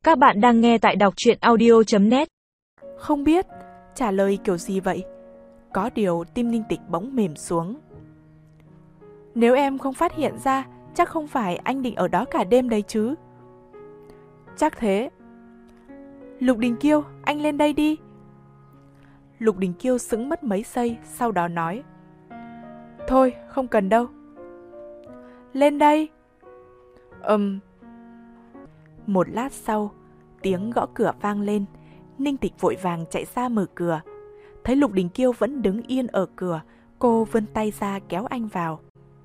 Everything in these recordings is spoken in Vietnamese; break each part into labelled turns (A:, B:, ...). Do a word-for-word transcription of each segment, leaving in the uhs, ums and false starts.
A: Các bạn đang nghe tại đọc truyện audio chấm net.
B: Không biết, trả lời kiểu gì vậy? Có điều tim Ninh Tịch bỗng mềm xuống. Nếu em không phát hiện ra, chắc không phải anh định ở đó cả đêm đấy chứ? Chắc thế. Lục Đình Kiêu, anh lên đây đi. Lục Đình Kiêu sững mất mấy giây, sau đó nói: Thôi, không cần đâu. Lên đây. Ừm. Một lát sau, tiếng gõ cửa vang lên. Ninh Tịch vội vàng chạy ra mở cửa. Thấy Lục Đình Kiêu vẫn đứng yên ở cửa, cô vươn tay ra kéo anh vào.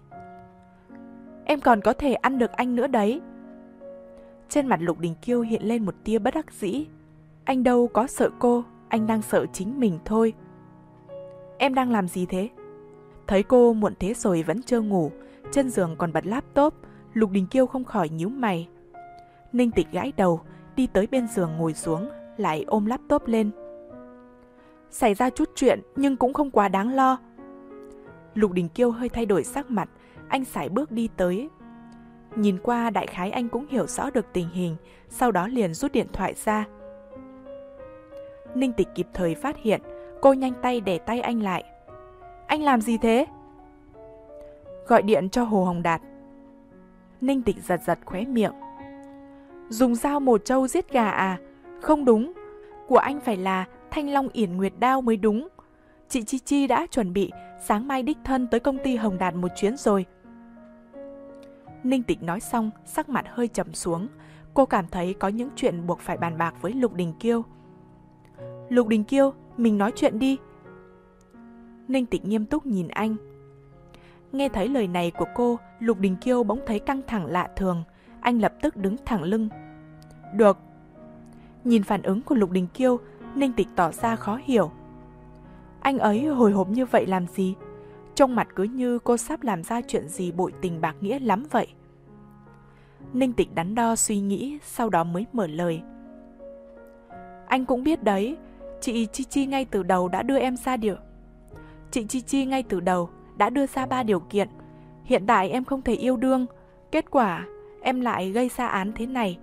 B: Em còn có thể ăn được anh nữa đấy. Trên mặt Lục Đình Kiêu hiện lên một tia bất đắc dĩ. Anh đâu có sợ cô, anh đang sợ chính mình thôi. Em đang làm gì thế? Thấy cô muộn thế rồi vẫn chưa ngủ, trên giường còn bật laptop, Lục Đình Kiêu không khỏi nhíu mày. Ninh Tịch gãi đầu, đi tới bên giường ngồi xuống, lại ôm laptop lên. Xảy ra chút chuyện nhưng cũng không quá đáng lo. Lục Đình Kiêu hơi thay đổi sắc mặt, anh sải bước đi tới. Nhìn qua đại khái anh cũng hiểu rõ được tình hình, sau đó liền rút điện thoại ra. Ninh Tịch kịp thời phát hiện, cô nhanh tay đè tay anh lại. Anh làm gì thế? Gọi điện cho Hồ Hồng Đạt. Ninh Tịch giật giật khóe miệng. Dùng dao mổ trâu giết gà à? Không đúng, của anh phải là Thanh Long Yển Nguyệt Đao mới đúng. Chị Chi Chi đã chuẩn bị, sáng mai đích thân tới công ty Hồng Đạt một chuyến rồi. Ninh Tịch nói xong, sắc mặt hơi trầm xuống. Cô cảm thấy có những chuyện buộc phải bàn bạc với Lục Đình Kiêu. Lục Đình Kiêu, mình nói chuyện đi. Ninh Tịch nghiêm túc nhìn anh. Nghe thấy lời này của cô, Lục Đình Kiêu bỗng thấy căng thẳng lạ thường. Anh lập tức đứng thẳng lưng. Được. Nhìn phản ứng của Lục Đình Kiêu, Ninh Tịch tỏ ra khó hiểu. Anh ấy hồi hộp như vậy làm gì? Trong mặt cứ như cô sắp làm ra chuyện gì bội tình bạc nghĩa lắm vậy. Ninh Tịch đắn đo suy nghĩ, sau đó mới mở lời. Anh cũng biết đấy, chị Chi Chi ngay từ đầu đã đưa em ra điều. Chị Chi Chi ngay từ đầu đã đưa ra ba điều kiện. Hiện tại em không thể yêu đương, kết quả em lại gây ra án thế này.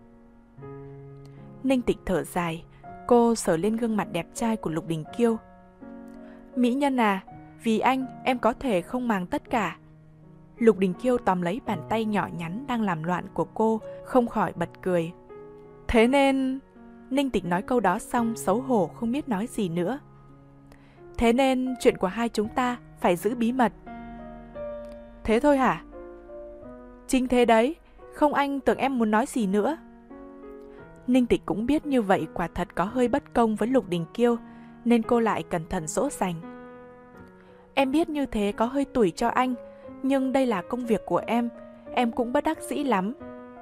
B: Ninh Tịch thở dài, cô sờ lên gương mặt đẹp trai của Lục Đình Kiêu. Mỹ nhân à, vì anh em có thể không màng tất cả. Lục Đình Kiêu tóm lấy bàn tay nhỏ nhắn đang làm loạn của cô, không khỏi bật cười. Thế nên... Ninh Tịch nói câu đó xong xấu hổ không biết nói gì nữa. Thế nên chuyện của hai chúng ta phải giữ bí mật. Thế thôi hả? Chính thế đấy, không anh tưởng em muốn nói gì nữa. Ninh Tịch cũng biết như vậy quả thật có hơi bất công với Lục Đình Kiêu, nên cô lại cẩn thận dỗ dành. Em biết như thế có hơi tủi cho anh, nhưng đây là công việc của em, em cũng bất đắc dĩ lắm.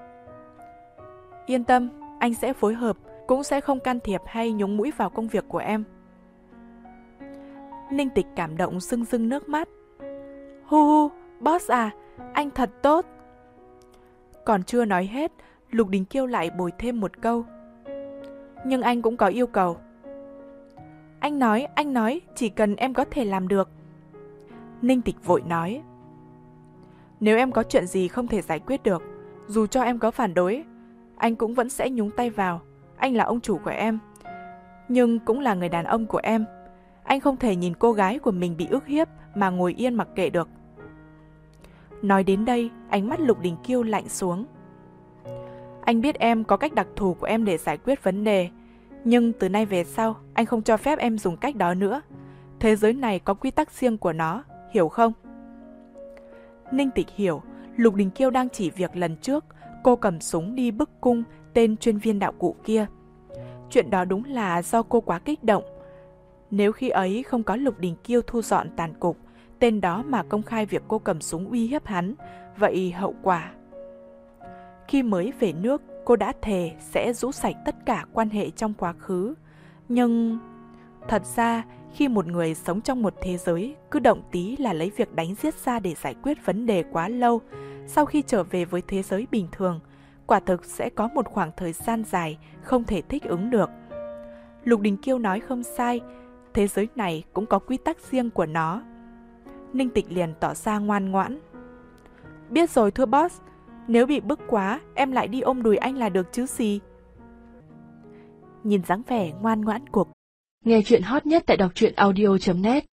B: Yên tâm, anh sẽ phối hợp, cũng sẽ không can thiệp hay nhúng mũi vào công việc của em. Ninh Tịch cảm động rưng rưng nước mắt. Hu hu, boss à, anh thật tốt. Còn chưa nói hết, Lục Đình Kiêu lại bồi thêm một câu. Nhưng anh cũng có yêu cầu. Anh nói, anh nói, chỉ cần em có thể làm được. Ninh Tịch vội nói. Nếu em có chuyện gì không thể giải quyết được, dù cho em có phản đối, anh cũng vẫn sẽ nhúng tay vào. Anh là ông chủ của em, nhưng cũng là người đàn ông của em. Anh không thể nhìn cô gái của mình bị ức hiếp mà ngồi yên mặc kệ được. Nói đến đây, ánh mắt Lục Đình Kiêu lạnh xuống. Anh biết em có cách đặc thù của em để giải quyết vấn đề, nhưng từ nay về sau, anh không cho phép em dùng cách đó nữa. Thế giới này có quy tắc riêng của nó, hiểu không? Ninh Tịch hiểu, Lục Đình Kiêu đang chỉ việc lần trước cô cầm súng đi bức cung tên chuyên viên đạo cụ kia. Chuyện đó đúng là do cô quá kích động. Nếu khi ấy không có Lục Đình Kiêu thu dọn tàn cục, tên đó mà công khai việc cô cầm súng uy hiếp hắn, vậy hậu quả... Khi mới về nước, cô đã thề sẽ rũ sạch tất cả quan hệ trong quá khứ. Nhưng... Thật ra, khi một người sống trong một thế giới cứ động tí là lấy việc đánh giết ra để giải quyết vấn đề quá lâu, sau khi trở về với thế giới bình thường, quả thực sẽ có một khoảng thời gian dài không thể thích ứng được. Lục Đình Kiêu nói không sai, thế giới này cũng có quy tắc riêng của nó. Ninh Tịch liền tỏ ra ngoan ngoãn. Biết rồi thưa boss, nếu bị bức quá, em lại đi ôm đùi anh là được chứ gì. nhìn dáng vẻ ngoan ngoãn của.
C: Nghe chuyện hot nhất tại đọc truyện audio chấm net